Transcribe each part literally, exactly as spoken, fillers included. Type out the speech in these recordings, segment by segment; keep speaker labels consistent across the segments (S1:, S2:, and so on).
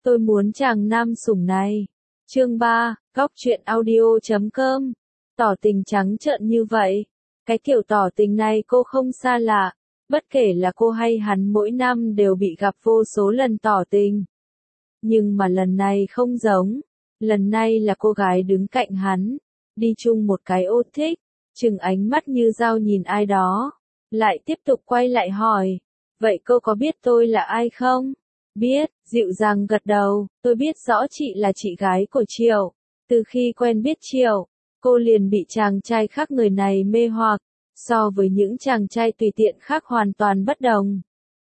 S1: Tôi muốn chàng nam sủng này. Chương ba, góc truyện audio chấm com. Tỏ tình trắng trợn như vậy. Cái kiểu tỏ tình này cô không xa lạ. Bất kể là cô hay hắn mỗi năm đều bị gặp vô số lần tỏ tình. Nhưng mà lần này không giống. Lần này là cô gái đứng cạnh hắn. Đi chung một cái ô thích. Chừng ánh mắt như dao nhìn ai đó. Lại tiếp tục quay lại hỏi. Vậy cô có biết tôi là ai không? Biết, dịu dàng gật đầu, tôi biết rõ chị là chị gái của Triệu. Từ khi quen biết Triệu, cô liền bị chàng trai khác người này mê hoặc, so với những chàng trai tùy tiện khác hoàn toàn bất đồng.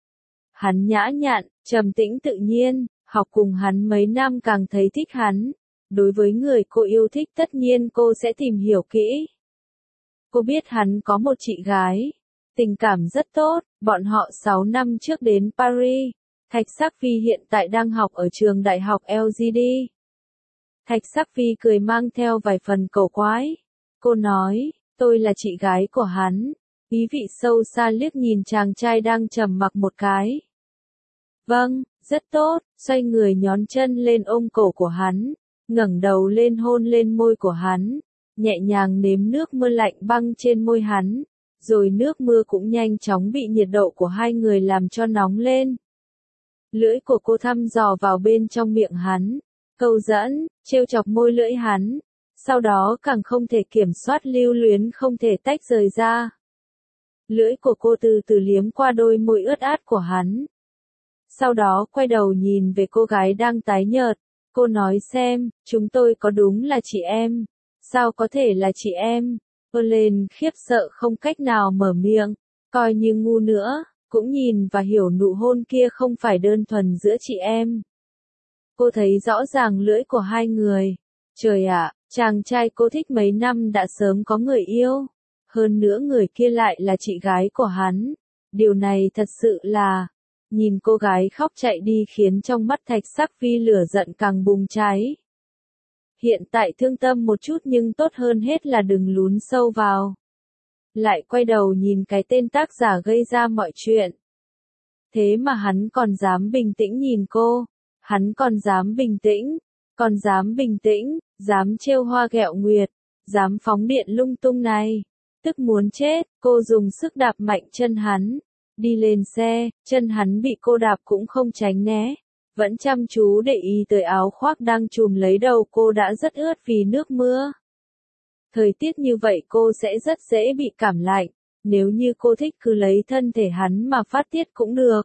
S1: Hắn nhã nhặn, trầm tĩnh tự nhiên, học cùng hắn mấy năm càng thấy thích hắn. Đối với người cô yêu thích tất nhiên cô sẽ tìm hiểu kỹ. Cô biết hắn có một chị gái, tình cảm rất tốt, bọn họ sáu năm trước đến Paris. Thạch Sắc Phi hiện tại đang học ở trường đại học lờ giê đê. Thạch Sắc Phi cười mang theo vài phần cầu quái. Cô nói, tôi là chị gái của hắn. Ý vị sâu xa liếc nhìn chàng trai đang trầm mặc một cái. Vâng, rất tốt, xoay người nhón chân lên ôm cổ của hắn, ngẩng đầu lên hôn lên môi của hắn, nhẹ nhàng nếm nước mưa lạnh băng trên môi hắn, rồi nước mưa cũng nhanh chóng bị nhiệt độ của hai người làm cho nóng lên. Lưỡi của cô thăm dò vào bên trong miệng hắn, câu dẫn, trêu chọc môi lưỡi hắn, sau đó càng không thể kiểm soát lưu luyến không thể tách rời ra. Lưỡi của cô từ từ liếm qua đôi môi ướt át của hắn. Sau đó quay đầu nhìn về cô gái đang tái nhợt, cô nói xem, chúng tôi có đúng là chị em? Sao có thể là chị em? Cô lên khiếp sợ không cách nào mở miệng, coi như ngu nữa. Cũng nhìn và hiểu nụ hôn kia không phải đơn thuần giữa chị em. Cô thấy rõ ràng lưỡi của hai người. Trời ạ, chàng trai cô thích mấy năm đã sớm có người yêu. Hơn nữa người kia lại là chị gái của hắn. Điều này thật sự là... Nhìn cô gái khóc chạy đi khiến trong mắt Thạch Sắc Phi lửa giận càng bùng cháy. Hiện tại thương tâm một chút nhưng tốt hơn hết là đừng lún sâu vào. Lại quay đầu nhìn cái tên tác giả gây ra mọi chuyện. Thế mà hắn còn dám bình tĩnh nhìn cô, hắn còn dám bình tĩnh, còn dám bình tĩnh, dám trêu hoa ghẹo nguyệt, dám phóng điện lung tung này. Tức muốn chết, cô dùng sức đạp mạnh chân hắn, đi lên xe, chân hắn bị cô đạp cũng không tránh né, vẫn chăm chú để ý tới áo khoác đang trùm lấy đầu cô đã rất ướt vì nước mưa. Thời tiết như vậy cô sẽ rất dễ bị cảm lạnh, nếu như cô thích cứ lấy thân thể hắn mà phát tiết cũng được.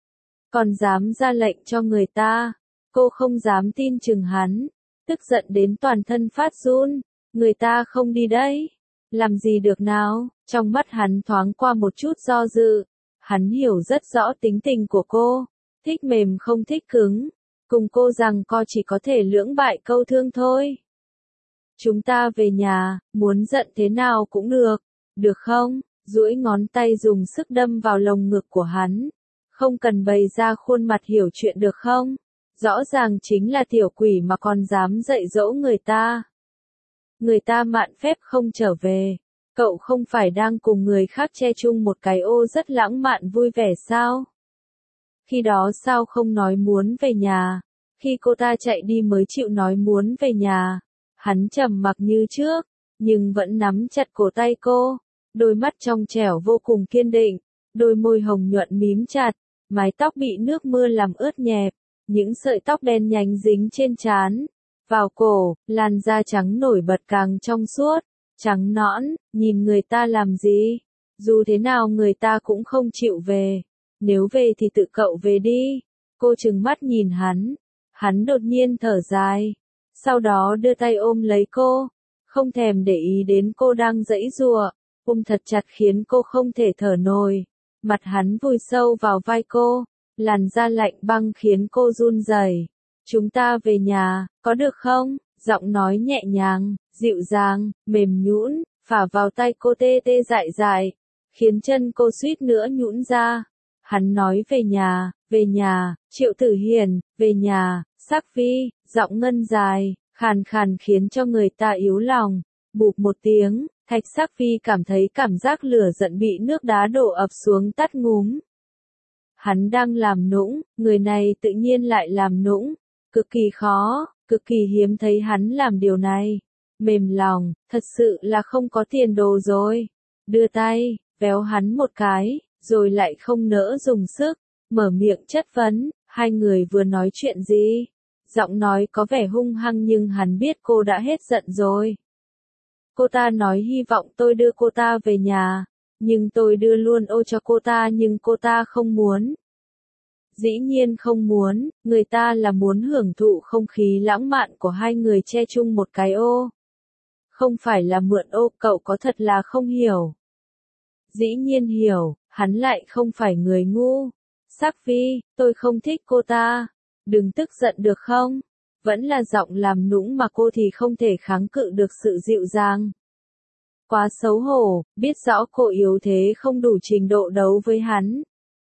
S1: Còn dám ra lệnh cho người ta, cô không dám tin chừng hắn, tức giận đến toàn thân phát run, người ta không đi đấy, làm gì được nào, trong mắt hắn thoáng qua một chút do dự, hắn hiểu rất rõ tính tình của cô, thích mềm không thích cứng, cùng cô rằng co chỉ có thể lưỡng bại câu thương thôi. Chúng ta về nhà, muốn giận thế nào cũng được, được không? Duỗi ngón tay dùng sức đâm vào lồng ngực của hắn. Không cần bày ra khuôn mặt hiểu chuyện được không? Rõ ràng chính là tiểu quỷ mà còn dám dạy dỗ người ta. Người ta mạn phép không trở về. Cậu không phải đang cùng người khác che chung một cái ô rất lãng mạn vui vẻ sao? Khi đó sao không nói muốn về nhà? Khi cô ta chạy đi mới chịu nói muốn về nhà. Hắn trầm mặc như trước, nhưng vẫn nắm chặt cổ tay cô, đôi mắt trong trẻo vô cùng kiên định, đôi môi hồng nhuận mím chặt, mái tóc bị nước mưa làm ướt nhẹp, những sợi tóc đen nhánh dính trên trán, vào cổ, làn da trắng nổi bật càng trong suốt, trắng nõn, nhìn người ta làm gì? Dù thế nào người ta cũng không chịu về, nếu về thì tự cậu về đi. Cô trừng mắt nhìn hắn, hắn đột nhiên thở dài. Sau đó đưa tay ôm lấy cô, không thèm để ý đến cô đang giãy giụa, ôm thật chặt khiến cô không thể thở nổi. Mặt hắn vùi sâu vào vai cô, làn da lạnh băng khiến cô run rẩy. Chúng ta về nhà, có được không? Giọng nói nhẹ nhàng, dịu dàng, mềm nhũn, phả vào tay cô tê tê dại dại, khiến chân cô suýt nữa nhũn ra. Hắn nói về nhà, về nhà, Triệu Tử Hiền, về nhà. Sắc Phi, giọng ngân dài, khàn khàn khiến cho người ta yếu lòng. Bụp một tiếng, Thạch Sắc Phi cảm thấy cảm giác lửa giận bị nước đá đổ ập xuống tắt ngúm. Hắn đang làm nũng, người này tự nhiên lại làm nũng. Cực kỳ khó, cực kỳ hiếm thấy hắn làm điều này. Mềm lòng, thật sự là không có tiền đồ rồi. Đưa tay, véo hắn một cái, rồi lại không nỡ dùng sức, mở miệng chất vấn, hai người vừa nói chuyện gì? Giọng nói có vẻ hung hăng nhưng hắn biết cô đã hết giận rồi. Cô ta nói hy vọng tôi đưa cô ta về nhà, nhưng tôi đưa luôn ô cho cô ta nhưng cô ta không muốn. Dĩ nhiên không muốn, người ta là muốn hưởng thụ không khí lãng mạn của hai người che chung một cái ô. Không phải là mượn ô, cậu có thật là không hiểu. Dĩ nhiên hiểu, hắn lại không phải người ngu. Sắc Vi, tôi không thích cô ta. Đừng tức giận được không? Vẫn là giọng làm nũng mà cô thì không thể kháng cự được sự dịu dàng. Quá xấu hổ, biết rõ cô yếu thế không đủ trình độ đấu với hắn.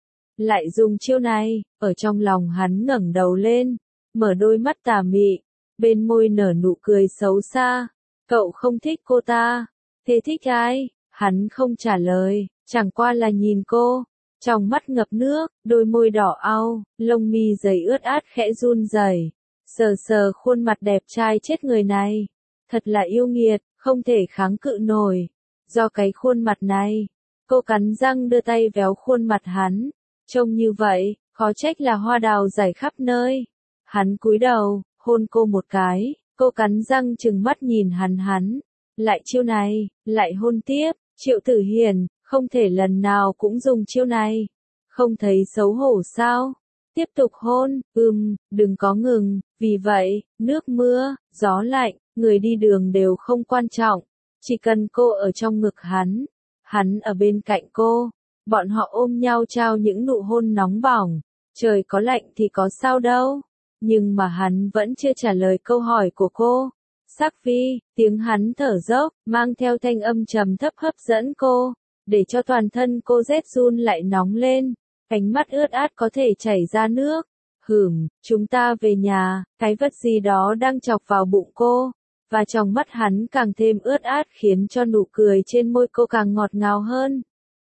S1: Lại dùng chiêu này, ở trong lòng hắn ngẩng đầu lên, mở đôi mắt tà mị, bên môi nở nụ cười xấu xa. Cậu không thích cô ta, thế thích ai? Hắn không trả lời, chẳng qua là nhìn cô, trong mắt ngập nước, đôi môi đỏ au, lông mi dày ướt át khẽ run rẩy, sờ sờ khuôn mặt đẹp trai chết người này. Thật là yêu nghiệt, không thể kháng cự nổi. Do cái khuôn mặt này, cô cắn răng đưa tay véo khuôn mặt hắn. Trông như vậy, khó trách là hoa đào rải khắp nơi. Hắn cúi đầu, hôn cô một cái, cô cắn răng trừng mắt nhìn hắn hắn. Lại chiêu này, lại hôn tiếp, Triệu Tử Hiền, không thể lần nào cũng dùng chiêu này. Không thấy xấu hổ sao? Tiếp tục hôn, ừm, đừng có ngừng, vì vậy, nước mưa, gió lạnh, người đi đường đều không quan trọng. Chỉ cần cô ở trong ngực hắn, hắn ở bên cạnh cô. Bọn họ ôm nhau trao những nụ hôn nóng bỏng, trời có lạnh thì có sao đâu. Nhưng mà hắn vẫn chưa trả lời câu hỏi của cô. Sắc Vi, tiếng hắn thở dốc, mang theo thanh âm trầm thấp hấp dẫn cô, để cho toàn thân cô rét run lại nóng lên, cánh mắt ướt át có thể chảy ra nước. Hửm, chúng ta về nhà, cái vật gì đó đang chọc vào bụng cô, và trong mắt hắn càng thêm ướt át khiến cho nụ cười trên môi cô càng ngọt ngào hơn.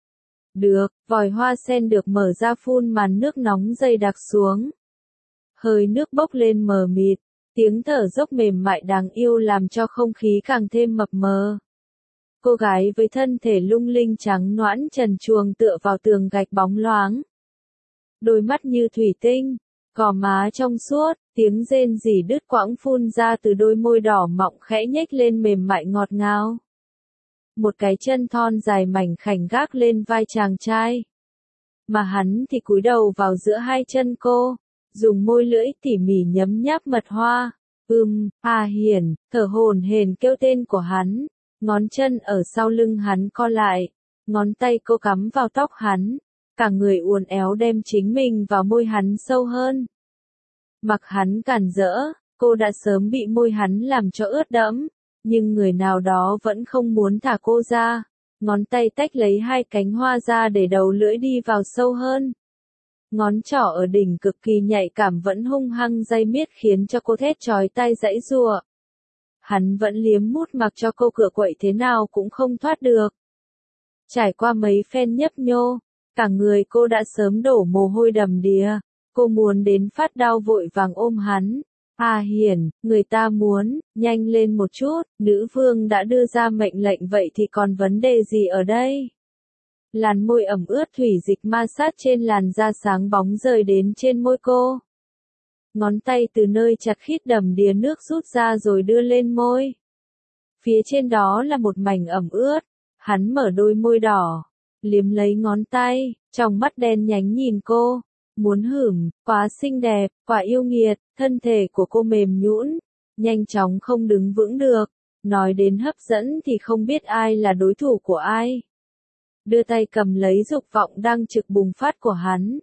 S1: Được, vòi hoa sen được mở ra phun màn nước nóng dày đặc xuống. Hơi nước bốc lên mờ mịt, tiếng thở dốc mềm mại đáng yêu làm cho không khí càng thêm mập mờ. Cô gái với thân thể lung linh trắng nõn trần truồng tựa vào tường gạch bóng loáng. Đôi mắt như thủy tinh, gò má trong suốt, tiếng rên rỉ đứt quãng phun ra từ đôi môi đỏ mọng khẽ nhếch lên mềm mại ngọt ngào. Một cái chân thon dài mảnh khảnh gác lên vai chàng trai. Mà hắn thì cúi đầu vào giữa hai chân cô, dùng môi lưỡi tỉ mỉ nhấm nháp mật hoa. Ừm, à Hiền, thở hổn hển kêu tên của hắn, ngón chân ở sau lưng hắn co lại, ngón tay cô cắm vào tóc hắn, cả người uốn éo đem chính mình vào môi hắn sâu hơn. Mặc hắn cản rỡ, cô đã sớm bị môi hắn làm cho ướt đẫm. Nhưng người nào đó vẫn không muốn thả cô ra, ngón tay tách lấy hai cánh hoa ra để đầu lưỡi đi vào sâu hơn. Ngón trỏ ở đỉnh cực kỳ nhạy cảm vẫn hung hăng day miết khiến cho cô thét chói tai giãy giụa. Hắn vẫn liếm mút mặc cho cô cựa quậy thế nào cũng không thoát được. Trải qua mấy phen nhấp nhô, cả người cô đã sớm đổ mồ hôi đầm đìa, cô muốn đến phát đau vội vàng ôm hắn. À Hiền, người ta muốn, nhanh lên một chút, nữ vương đã đưa ra mệnh lệnh vậy thì còn vấn đề gì ở đây? Làn môi ẩm ướt thủy dịch ma sát trên làn da sáng bóng rơi đến trên môi cô. Ngón tay từ nơi chặt khít đầm đìa nước rút ra rồi đưa lên môi. Phía trên đó là một mảnh ẩm ướt, hắn mở đôi môi đỏ, liếm lấy ngón tay, trong mắt đen nhánh nhìn cô. Muốn hửm, quá xinh đẹp, quá yêu nghiệt, thân thể của cô mềm nhũn, nhanh chóng không đứng vững được, nói đến hấp dẫn thì không biết ai là đối thủ của ai. Đưa tay cầm lấy dục vọng đang trực bùng phát của hắn.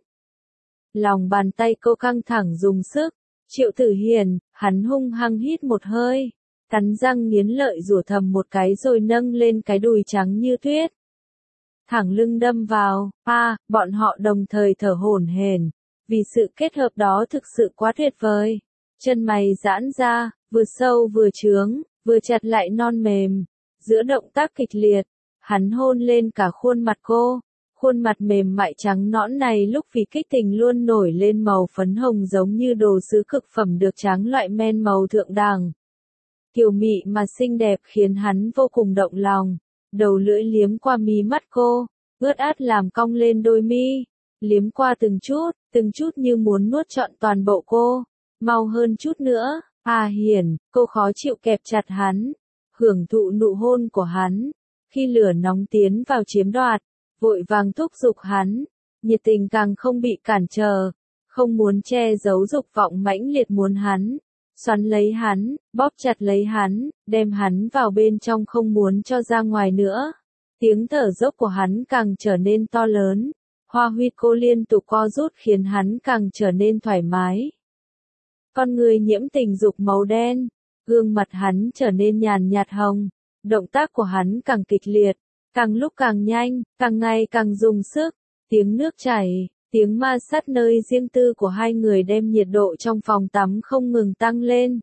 S1: Lòng bàn tay cô căng thẳng dùng sức, Triệu Tử Hiền, hắn hung hăng hít một hơi, cắn răng nghiến lợi rủa thầm một cái rồi nâng lên cái đùi trắng như tuyết. Thẳng lưng đâm vào, a, à, bọn họ đồng thời thở hổn hển, vì sự kết hợp đó thực sự quá tuyệt vời. Chân mày giãn ra, vừa sâu vừa trướng, vừa chặt lại non mềm. Giữa động tác kịch liệt, hắn hôn lên cả khuôn mặt cô, Khuôn mặt mềm mại trắng nõn này lúc vì kích tình luôn nổi lên màu phấn hồng giống như đồ sứ cực phẩm được tráng loại men màu thượng đẳng. Kiều mị mà xinh đẹp khiến hắn vô cùng động lòng. Đầu lưỡi liếm qua mí mắt cô, ướt át làm cong lên đôi mi, liếm qua từng chút, từng chút như muốn nuốt trọn toàn bộ cô. Mau hơn chút nữa, à hiền, cô khó chịu kẹp chặt hắn, hưởng thụ nụ hôn của hắn. Khi lửa nóng tiến vào chiếm đoạt, vội vàng thúc giục hắn, nhiệt tình càng không bị cản trở, không muốn che giấu dục vọng mãnh liệt muốn hắn, xoắn lấy hắn, bóp chặt lấy hắn, đem hắn vào bên trong không muốn cho ra ngoài nữa. Tiếng thở dốc của hắn càng trở nên to lớn, hoa huyết cô liên tục co rút khiến hắn càng trở nên thoải mái. Con người nhiễm tình dục màu đen, gương mặt hắn trở nên nhàn nhạt hồng, động tác của hắn càng kịch liệt, càng lúc càng nhanh, càng ngày càng dùng sức, tiếng nước chảy, tiếng ma sát nơi riêng tư của hai người đem nhiệt độ trong phòng tắm không ngừng tăng lên.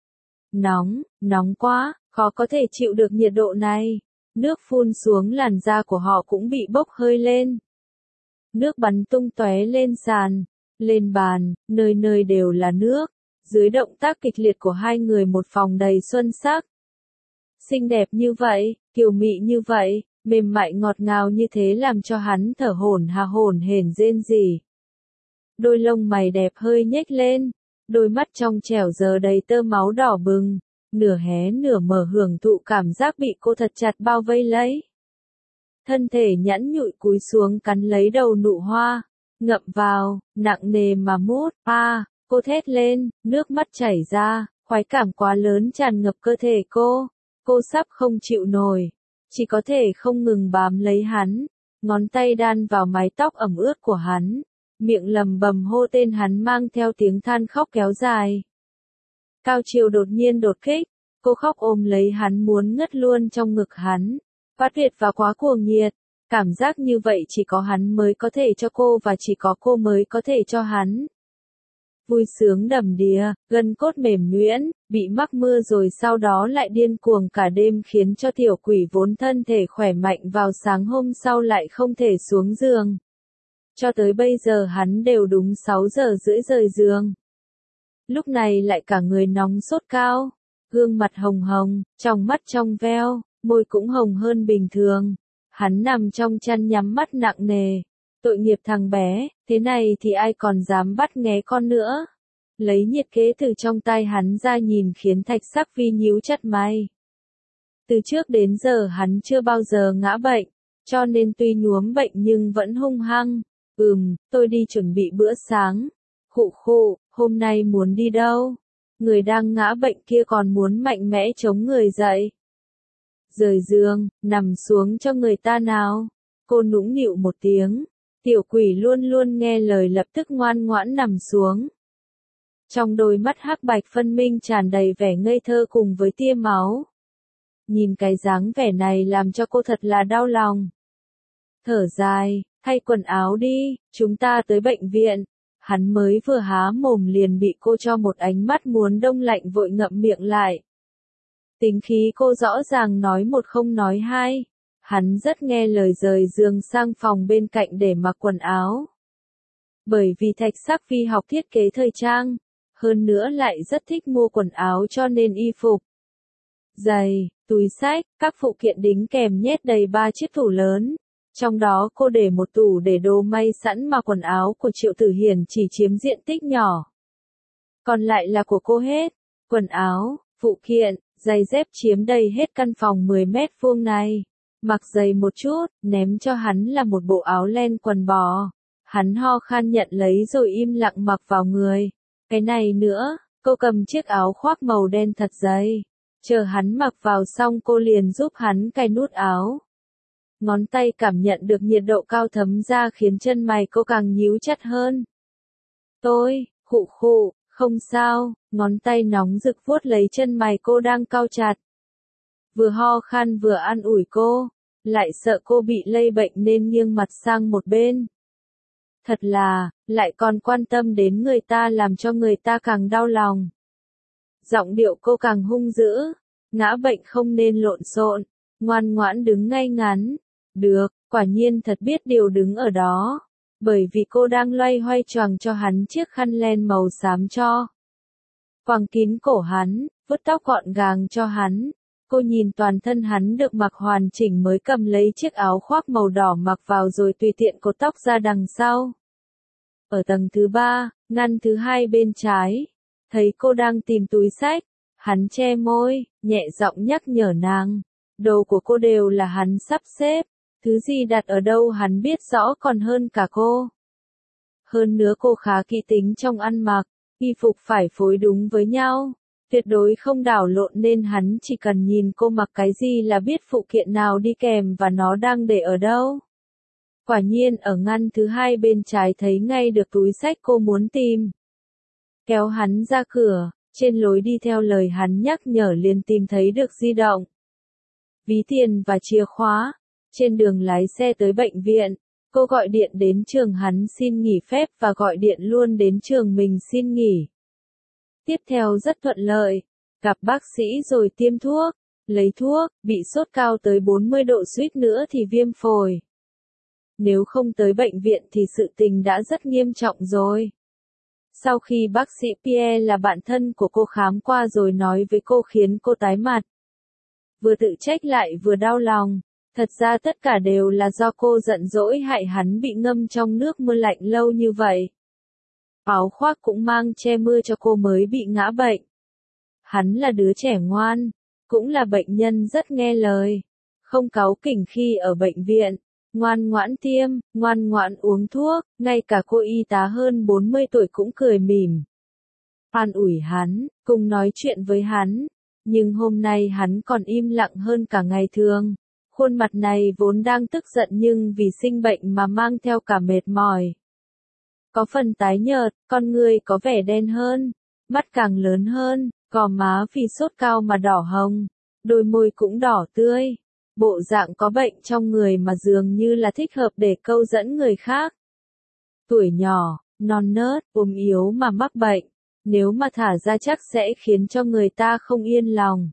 S1: Nóng, nóng quá, khó có thể chịu được nhiệt độ này. Nước phun xuống làn da của họ cũng bị bốc hơi lên. Nước bắn tung tóe lên sàn, lên bàn, nơi nơi đều là nước. Dưới động tác kịch liệt của hai người một phòng đầy xuân sắc. Xinh đẹp như vậy, kiều mị như vậy, mềm mại ngọt ngào như thế làm cho hắn thở hổn hà hổn hển rên rỉ. Đôi lông mày đẹp hơi nhếch lên, đôi mắt trong trẻo giờ đầy tơ máu đỏ bừng, nửa hé nửa mở hưởng thụ cảm giác bị cô thật chặt bao vây lấy. Thân thể nhẵn nhụi cúi xuống cắn lấy đầu nụ hoa, ngậm vào, nặng nề mà mút, a, à, cô thét lên, nước mắt chảy ra, khoái cảm quá lớn tràn ngập cơ thể cô, cô sắp không chịu nổi, chỉ có thể không ngừng bám lấy hắn, ngón tay đan vào mái tóc ẩm ướt của hắn, miệng lầm bầm hô tên hắn mang theo tiếng than khóc kéo dài. Cao chiều đột nhiên đột kích, cô khóc ôm lấy hắn muốn ngất luôn trong ngực hắn, phát tuyệt và quá cuồng nhiệt, cảm giác như vậy chỉ có hắn mới có thể cho cô và chỉ có cô mới có thể cho hắn. Vui sướng đầm đìa, gân cốt mềm nhuyễn, bị mắc mưa rồi sau đó lại điên cuồng cả đêm khiến cho tiểu quỷ vốn thân thể khỏe mạnh vào sáng hôm sau lại không thể xuống giường. Cho tới bây giờ hắn đều đúng sáu giờ rưỡi rời giường. Lúc này lại cả người nóng sốt cao, gương mặt hồng hồng, trong mắt trong veo, môi cũng hồng hơn bình thường. Hắn nằm trong chăn nhắm mắt nặng nề. Tội nghiệp thằng bé, thế này thì ai còn dám bắt nghé con nữa. Lấy nhiệt kế từ trong tay hắn ra nhìn khiến Thạch Sắc Phi nhíu chặt mày. Từ trước đến giờ hắn chưa bao giờ ngã bệnh, cho nên tuy nhuốm bệnh nhưng vẫn hung hăng. Ừm, tôi đi chuẩn bị bữa sáng. Khụ khụ, hôm nay muốn đi đâu? Người đang ngã bệnh kia còn muốn mạnh mẽ chống người dậy. Rời giường, nằm xuống cho người ta nào. Cô nũng nịu một tiếng. Tiểu quỷ luôn luôn nghe lời lập tức ngoan ngoãn nằm xuống. Trong đôi mắt hắc bạch phân minh tràn đầy vẻ ngây thơ cùng với tia máu. Nhìn cái dáng vẻ này làm cho cô thật là đau lòng. Thở dài, thay quần áo đi, chúng ta tới bệnh viện. Hắn mới vừa há mồm liền bị cô cho một ánh mắt muốn đông lạnh vội ngậm miệng lại. Tính khí cô rõ ràng nói một không nói hai. Hắn rất nghe lời rời giường sang phòng bên cạnh để mặc quần áo. Bởi vì Thạch Sắc Phi học thiết kế thời trang, hơn nữa lại rất thích mua quần áo cho nên y phục, giày, túi xách, các phụ kiện đính kèm nhét đầy ba chiếc tủ lớn. Trong đó cô để một tủ để đồ may sẵn mà quần áo của Triệu Tử Hiền chỉ chiếm diện tích nhỏ. Còn lại là của cô hết. Quần áo, phụ kiện, giày dép chiếm đầy hết căn phòng mười mét vuông này. Mặc giày một chút, ném cho hắn là một bộ áo len quần bò. Hắn ho khan nhận lấy rồi im lặng mặc vào người. Cái này nữa, cô cầm chiếc áo khoác màu đen thật dày. Chờ hắn mặc vào xong cô liền giúp hắn cài nút áo. Ngón tay cảm nhận được nhiệt độ cao thấm ra khiến chân mày cô càng nhíu chặt hơn. Tôi, khụ khụ, không sao, ngón tay nóng rực vuốt lấy chân mày cô đang cau chặt. Vừa ho khan vừa an ủi cô, lại sợ cô bị lây bệnh nên nghiêng mặt sang một bên. Thật là, lại còn quan tâm đến người ta làm cho người ta càng đau lòng. Giọng điệu cô càng hung dữ, ngã bệnh không nên lộn xộn, ngoan ngoãn đứng ngay ngắn. Được, quả nhiên thật biết điều đứng ở đó, bởi vì cô đang loay hoay choàng cho hắn chiếc khăn len màu xám cho. Quàng kín cổ hắn, vuốt tóc gọn gàng cho hắn. Cô nhìn toàn thân hắn được mặc hoàn chỉnh mới cầm lấy chiếc áo khoác màu đỏ mặc vào rồi tùy tiện cột tóc ra đằng sau. Ở tầng thứ ba, ngăn thứ hai bên trái, thấy cô đang tìm túi xách, hắn che môi, nhẹ giọng nhắc nhở nàng. Đồ của cô đều là hắn sắp xếp, thứ gì đặt ở đâu hắn biết rõ còn hơn cả cô. Hơn nữa cô khá kỹ tính trong ăn mặc, y phục phải phối đúng với nhau, tuyệt đối không đảo lộn nên hắn chỉ cần nhìn cô mặc cái gì là biết phụ kiện nào đi kèm và nó đang để ở đâu. Quả nhiên ở ngăn thứ hai bên trái thấy ngay được túi xách cô muốn tìm. Kéo hắn ra cửa, trên lối đi theo lời hắn nhắc nhở liền tìm thấy được di động, ví tiền và chìa khóa. Trên đường lái xe tới bệnh viện, cô gọi điện đến trường hắn xin nghỉ phép và gọi điện luôn đến trường mình xin nghỉ. Tiếp theo rất thuận lợi, gặp bác sĩ rồi tiêm thuốc, lấy thuốc, bị sốt cao tới bốn mươi độ suýt nữa thì viêm phổi. Nếu không tới bệnh viện thì sự tình đã rất nghiêm trọng rồi. Sau khi bác sĩ Pierre là bạn thân của cô khám qua rồi nói với cô khiến cô tái mặt. Vừa tự trách lại vừa đau lòng, thật ra tất cả đều là do cô giận dỗi hại hắn bị ngâm trong nước mưa lạnh lâu như vậy. Áo khoác cũng mang che mưa cho cô mới bị ngã bệnh. Hắn là đứa trẻ ngoan, cũng là bệnh nhân rất nghe lời, không cáu kỉnh khi ở bệnh viện, ngoan ngoãn tiêm, ngoan ngoãn uống thuốc, ngay cả cô y tá hơn bốn mươi tuổi cũng cười mỉm. An ủi hắn, cùng nói chuyện với hắn, nhưng hôm nay hắn còn im lặng hơn cả ngày thường. Khuôn mặt này vốn đang tức giận nhưng vì sinh bệnh mà mang theo cả mệt mỏi. Có phần tái nhợt, con người có vẻ đen hơn, mắt càng lớn hơn, gò má vì sốt cao mà đỏ hồng, đôi môi cũng đỏ tươi. Bộ dạng có bệnh trong người mà dường như là thích hợp để câu dẫn người khác. Tuổi nhỏ, non nớt, ốm yếu mà mắc bệnh, nếu mà thả ra chắc sẽ khiến cho người ta không yên lòng.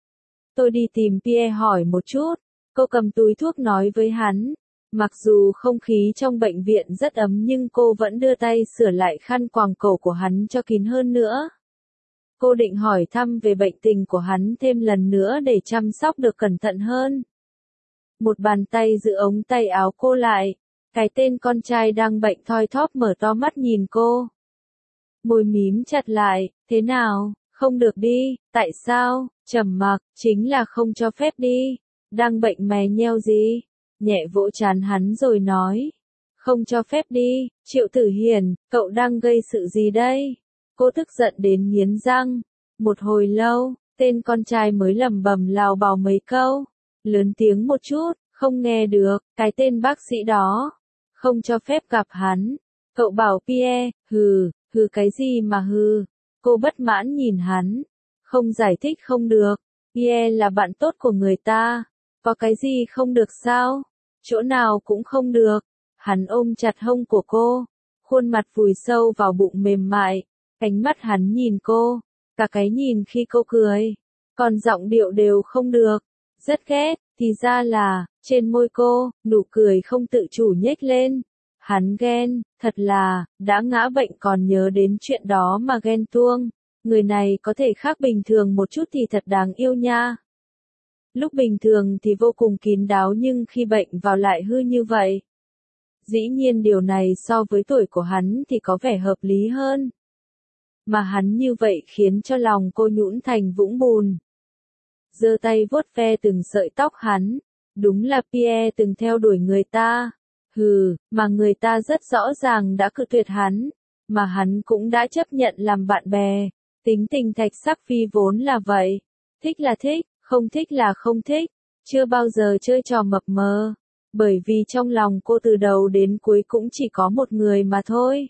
S1: Tôi đi tìm Pierre hỏi một chút. Cô cầm túi thuốc nói với hắn, mặc dù không khí trong bệnh viện rất ấm nhưng cô vẫn đưa tay sửa lại khăn quàng cổ của hắn cho kín hơn nữa. Cô định hỏi thăm về bệnh tình của hắn thêm lần nữa để chăm sóc được cẩn thận hơn. Một bàn tay giữ ống tay áo cô lại, cái tên con trai đang bệnh thoi thóp mở to mắt nhìn cô. Môi mím chặt lại, thế nào, không được đi, tại sao, trầm mặc, chính là không cho phép đi. Đang bệnh mè nheo gì? Nhẹ vỗ trán hắn rồi nói. Không cho phép đi, Triệu Tử Hiền, cậu đang gây sự gì đây? Cô tức giận đến nghiến răng. Một hồi lâu, tên con trai mới lẩm bẩm lào bào mấy câu. Lớn tiếng một chút, không nghe được, cái tên bác sĩ đó. Không cho phép gặp hắn. Cậu bảo Pierre, hừ, hừ cái gì mà hừ. Cô bất mãn nhìn hắn. Không giải thích không được. Pierre là bạn tốt của người ta. Có cái gì không được sao? Chỗ nào cũng không được. Hắn ôm chặt hông của cô, khuôn mặt vùi sâu vào bụng mềm mại, ánh mắt hắn nhìn cô, cả cái nhìn khi cô cười, còn giọng điệu đều không được, rất ghét, thì ra là, trên môi cô, nụ cười không tự chủ nhếch lên. Hắn ghen, thật là, đã ngã bệnh còn nhớ đến chuyện đó mà ghen tuông, người này có thể khác bình thường một chút thì thật đáng yêu nha. Lúc bình thường thì vô cùng kín đáo nhưng khi bệnh vào lại hư như vậy. Dĩ nhiên điều này so với tuổi của hắn thì có vẻ hợp lý hơn. Mà hắn như vậy khiến cho lòng cô nhũn thành vũng bùn. Giơ tay vuốt ve từng sợi tóc hắn. Đúng là Pierre từng theo đuổi người ta. Hừ, mà người ta rất rõ ràng đã cự tuyệt hắn. Mà hắn cũng đã chấp nhận làm bạn bè. Tính tình Thạch Sắc Phi vốn là vậy. Thích là thích, không thích là không thích. Chưa bao giờ chơi trò mập mờ. Bởi vì trong lòng cô từ đầu đến cuối cũng chỉ có một người mà thôi.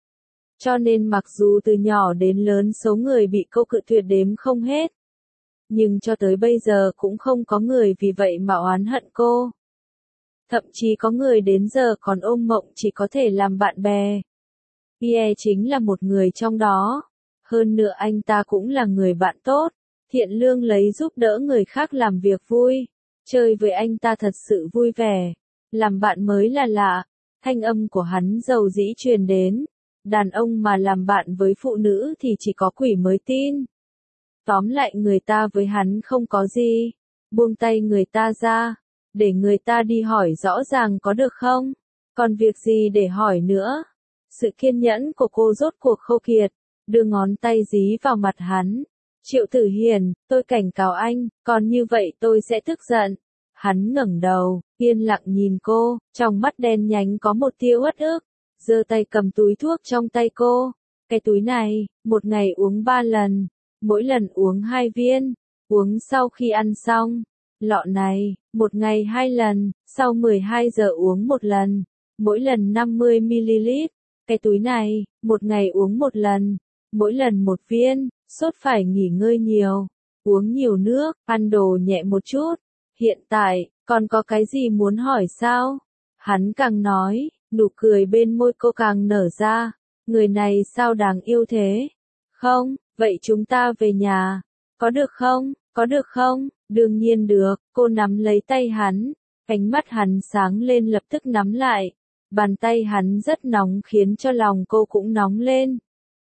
S1: Cho nên mặc dù từ nhỏ đến lớn số người bị cô cự tuyệt đếm không hết. Nhưng cho tới bây giờ cũng không có người vì vậy mà oán hận cô. Thậm chí có người đến giờ còn ôm mộng chỉ có thể làm bạn bè. Pierre chính là một người trong đó. Hơn nữa anh ta cũng là người bạn tốt, thiện lương lấy giúp đỡ người khác làm việc vui. Chơi với anh ta thật sự vui vẻ. làm bạn mới là lạ. Thanh âm của hắn dầu dĩ truyền đến. Đàn ông mà làm bạn với phụ nữ thì chỉ có quỷ mới tin. Tóm lại người ta với hắn không có gì. Buông tay người ta ra. Để người ta đi hỏi rõ ràng có được không? Còn việc gì để hỏi nữa? Sự kiên nhẫn của cô rốt cuộc khô kiệt. Đưa ngón tay dí vào mặt hắn. Triệu Tử Hiền, tôi cảnh cáo anh, còn như vậy tôi sẽ tức giận. Hắn ngẩng đầu, yên lặng nhìn cô, trong mắt đen nhánh có một tia uất ức. Giơ tay cầm túi thuốc trong tay cô. Cái túi này, một ngày uống ba lần. Mỗi lần uống hai viên. Uống sau khi ăn xong. Lọ này, một ngày hai lần, sau mười hai giờ uống một lần. Mỗi lần năm mươi mi li lít. Cái túi này, một ngày uống một lần. Mỗi lần một viên, sốt phải nghỉ ngơi nhiều. Uống nhiều nước, ăn đồ nhẹ một chút. Hiện tại, còn có cái gì muốn hỏi sao? Hắn càng nói, nụ cười bên môi cô càng nở ra. Người này sao đáng yêu thế? Không, vậy chúng ta về nhà. Có được không? Có được không? Đương nhiên được, cô nắm lấy tay hắn. Ánh mắt hắn sáng lên lập tức nắm lại. Bàn tay hắn rất nóng khiến cho lòng cô cũng nóng lên.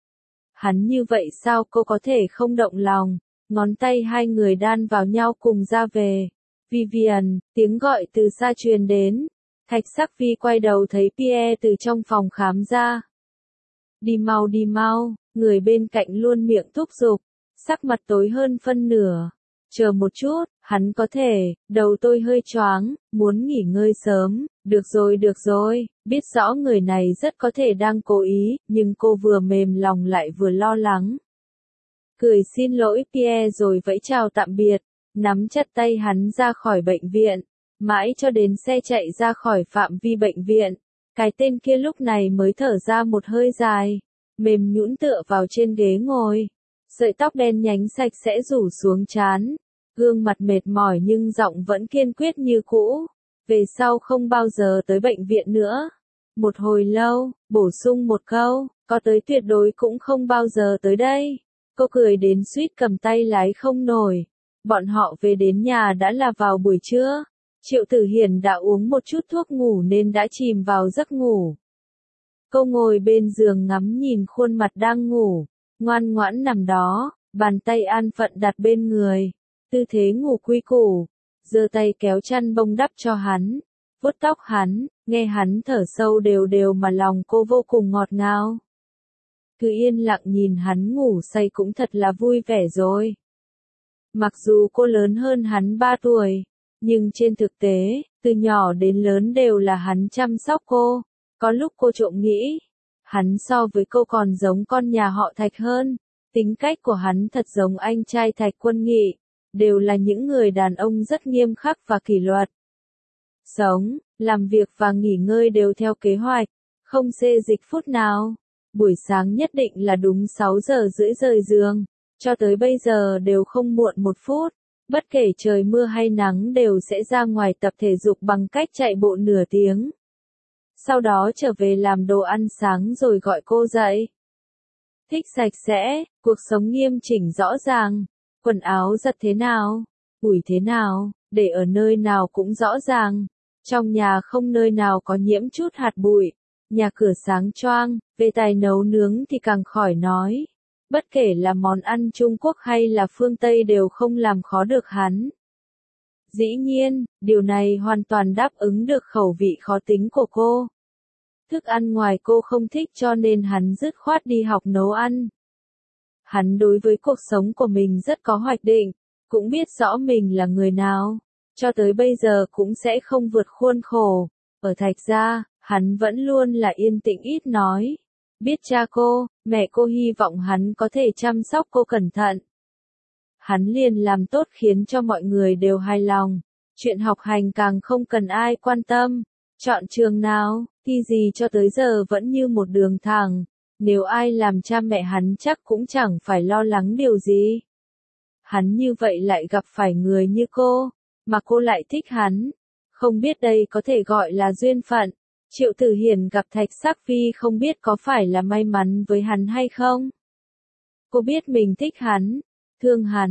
S1: Hắn như vậy sao cô có thể không động lòng? Ngón tay hai người đan vào nhau cùng ra về. Vivian, tiếng gọi từ xa truyền đến. Thạch Sắc Phi quay đầu thấy Pierre từ trong phòng khám ra. Đi mau đi mau, người bên cạnh luôn miệng thúc giục. Sắc mặt tối hơn phân nửa. Chờ một chút, hắn có thể, đầu tôi hơi choáng, muốn nghỉ ngơi sớm. Được rồi được rồi, biết rõ người này rất có thể đang cố ý, nhưng cô vừa mềm lòng lại vừa lo lắng. Cười xin lỗi Pierre rồi vẫy chào tạm biệt, nắm chặt tay hắn ra khỏi bệnh viện, mãi cho đến xe chạy ra khỏi phạm vi bệnh viện. Cái tên kia lúc này mới thở ra một hơi dài, mềm nhũn tựa vào trên ghế ngồi. Sợi tóc đen nhánh sạch sẽ rủ xuống trán, gương mặt mệt mỏi nhưng giọng vẫn kiên quyết như cũ. Về sau không bao giờ tới bệnh viện nữa. Một hồi lâu, bổ sung một câu, có tới tuyệt đối cũng không bao giờ tới đây. Cô cười đến suýt cầm tay lái không nổi. Bọn họ về đến nhà đã là vào buổi trưa. Triệu Tử Hiền đã uống một chút thuốc ngủ nên đã chìm vào giấc ngủ. Cô ngồi bên giường ngắm nhìn khuôn mặt đang ngủ, ngoan ngoãn nằm đó, bàn tay an phận đặt bên người, tư thế ngủ quy củ, giơ tay kéo chăn bông đắp cho hắn, vuốt tóc hắn, nghe hắn thở sâu đều đều mà lòng cô vô cùng ngọt ngào. Cứ yên lặng nhìn hắn ngủ say cũng thật là vui vẻ rồi. Mặc dù cô lớn hơn hắn ba tuổi, nhưng trên thực tế, từ nhỏ đến lớn đều là hắn chăm sóc cô. Có lúc cô trộm nghĩ, hắn so với cô còn giống con nhà họ Thạch hơn. Tính cách của hắn thật giống anh trai Thạch Quân Nghị, đều là những người đàn ông rất nghiêm khắc và kỷ luật. Sống, làm việc và nghỉ ngơi đều theo kế hoạch, không xê dịch phút nào. Buổi sáng nhất định là đúng sáu giờ rưỡi rời giường, cho tới bây giờ đều không muộn một phút. Bất kể trời mưa hay nắng đều sẽ ra ngoài tập thể dục bằng cách chạy bộ nửa tiếng. Sau đó trở về làm đồ ăn sáng rồi gọi cô dậy. Thích sạch sẽ, cuộc sống nghiêm chỉnh rõ ràng, quần áo giặt thế nào, ủi thế nào, để ở nơi nào cũng rõ ràng. Trong nhà không nơi nào có nhiễm chút hạt bụi, nhà cửa sáng choang, về tài nấu nướng thì càng khỏi nói. Bất kể là món ăn Trung Quốc hay là phương Tây đều không làm khó được hắn. Dĩ nhiên, điều này hoàn toàn đáp ứng được khẩu vị khó tính của cô. Thức ăn ngoài cô không thích cho nên hắn dứt khoát đi học nấu ăn. Hắn đối với cuộc sống của mình rất có hoạch định, cũng biết rõ mình là người nào, cho tới bây giờ cũng sẽ không vượt khuôn khổ. Ở Thạch gia, hắn vẫn luôn là yên tĩnh ít nói. Biết cha cô, mẹ cô hy vọng hắn có thể chăm sóc cô cẩn thận. Hắn liền làm tốt khiến cho mọi người đều hài lòng. Chuyện học hành càng không cần ai quan tâm. Chọn trường nào, thi gì cho tới giờ vẫn như một đường thẳng. Nếu ai làm cha mẹ hắn chắc cũng chẳng phải lo lắng điều gì. Hắn như vậy lại gặp phải người như cô, mà cô lại thích hắn. Không biết đây có thể gọi là duyên phận. Triệu Tử Hiền gặp Thạch Sắc Phi không biết có phải là may mắn với hắn hay không. Cô biết mình thích hắn, thương hắn,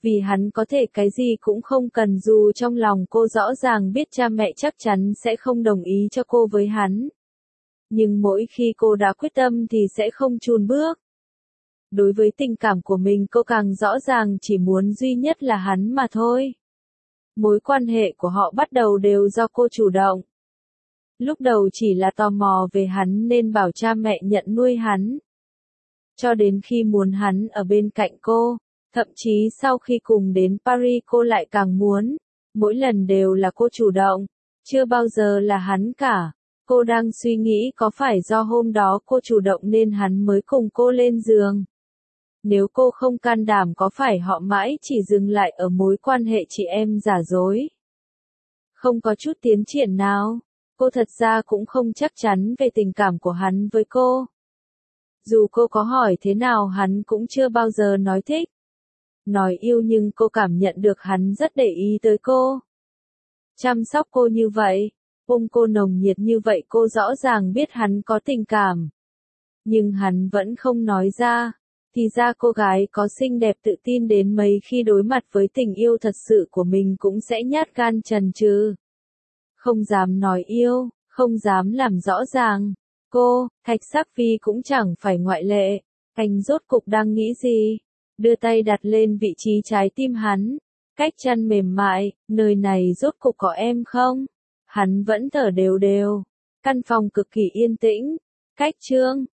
S1: Vì hắn có thể cái gì cũng không cần dù trong lòng cô rõ ràng biết cha mẹ chắc chắn sẽ không đồng ý cho cô với hắn. Nhưng mỗi khi cô đã quyết tâm thì sẽ không chùn bước. Đối với tình cảm của mình cô càng rõ ràng chỉ muốn duy nhất là hắn mà thôi. Mối quan hệ của họ bắt đầu đều do cô chủ động. Lúc đầu chỉ là tò mò về hắn nên bảo cha mẹ nhận nuôi hắn. Cho đến khi muốn hắn ở bên cạnh cô, thậm chí sau khi cùng đến Paris cô lại càng muốn. Mỗi lần đều là cô chủ động, chưa bao giờ là hắn cả. Cô đang suy nghĩ có phải do hôm đó cô chủ động nên hắn mới cùng cô lên giường. Nếu cô không can đảm có phải họ mãi chỉ dừng lại ở mối quan hệ chị em giả dối. Không có chút tiến triển nào. Cô thật ra cũng không chắc chắn về tình cảm của hắn với cô. Dù cô có hỏi thế nào hắn cũng chưa bao giờ nói thích. Nói yêu nhưng cô cảm nhận được hắn rất để ý tới cô. Chăm sóc cô như vậy, ôm cô nồng nhiệt như vậy cô rõ ràng biết hắn có tình cảm. Nhưng hắn vẫn không nói ra. Thì ra cô gái có xinh đẹp tự tin đến mấy khi đối mặt với tình yêu thật sự của mình cũng sẽ nhát gan chần chừ. Không dám nói yêu, không dám làm rõ ràng. Cô, Thạch Sắc Phi cũng chẳng phải ngoại lệ. Anh rốt cục đang nghĩ gì? Đưa tay đặt lên vị trí trái tim hắn. Cách chân mềm mại, nơi này rốt cục có em không? Hắn vẫn thở đều đều. Căn phòng cực kỳ yên tĩnh. Cách chương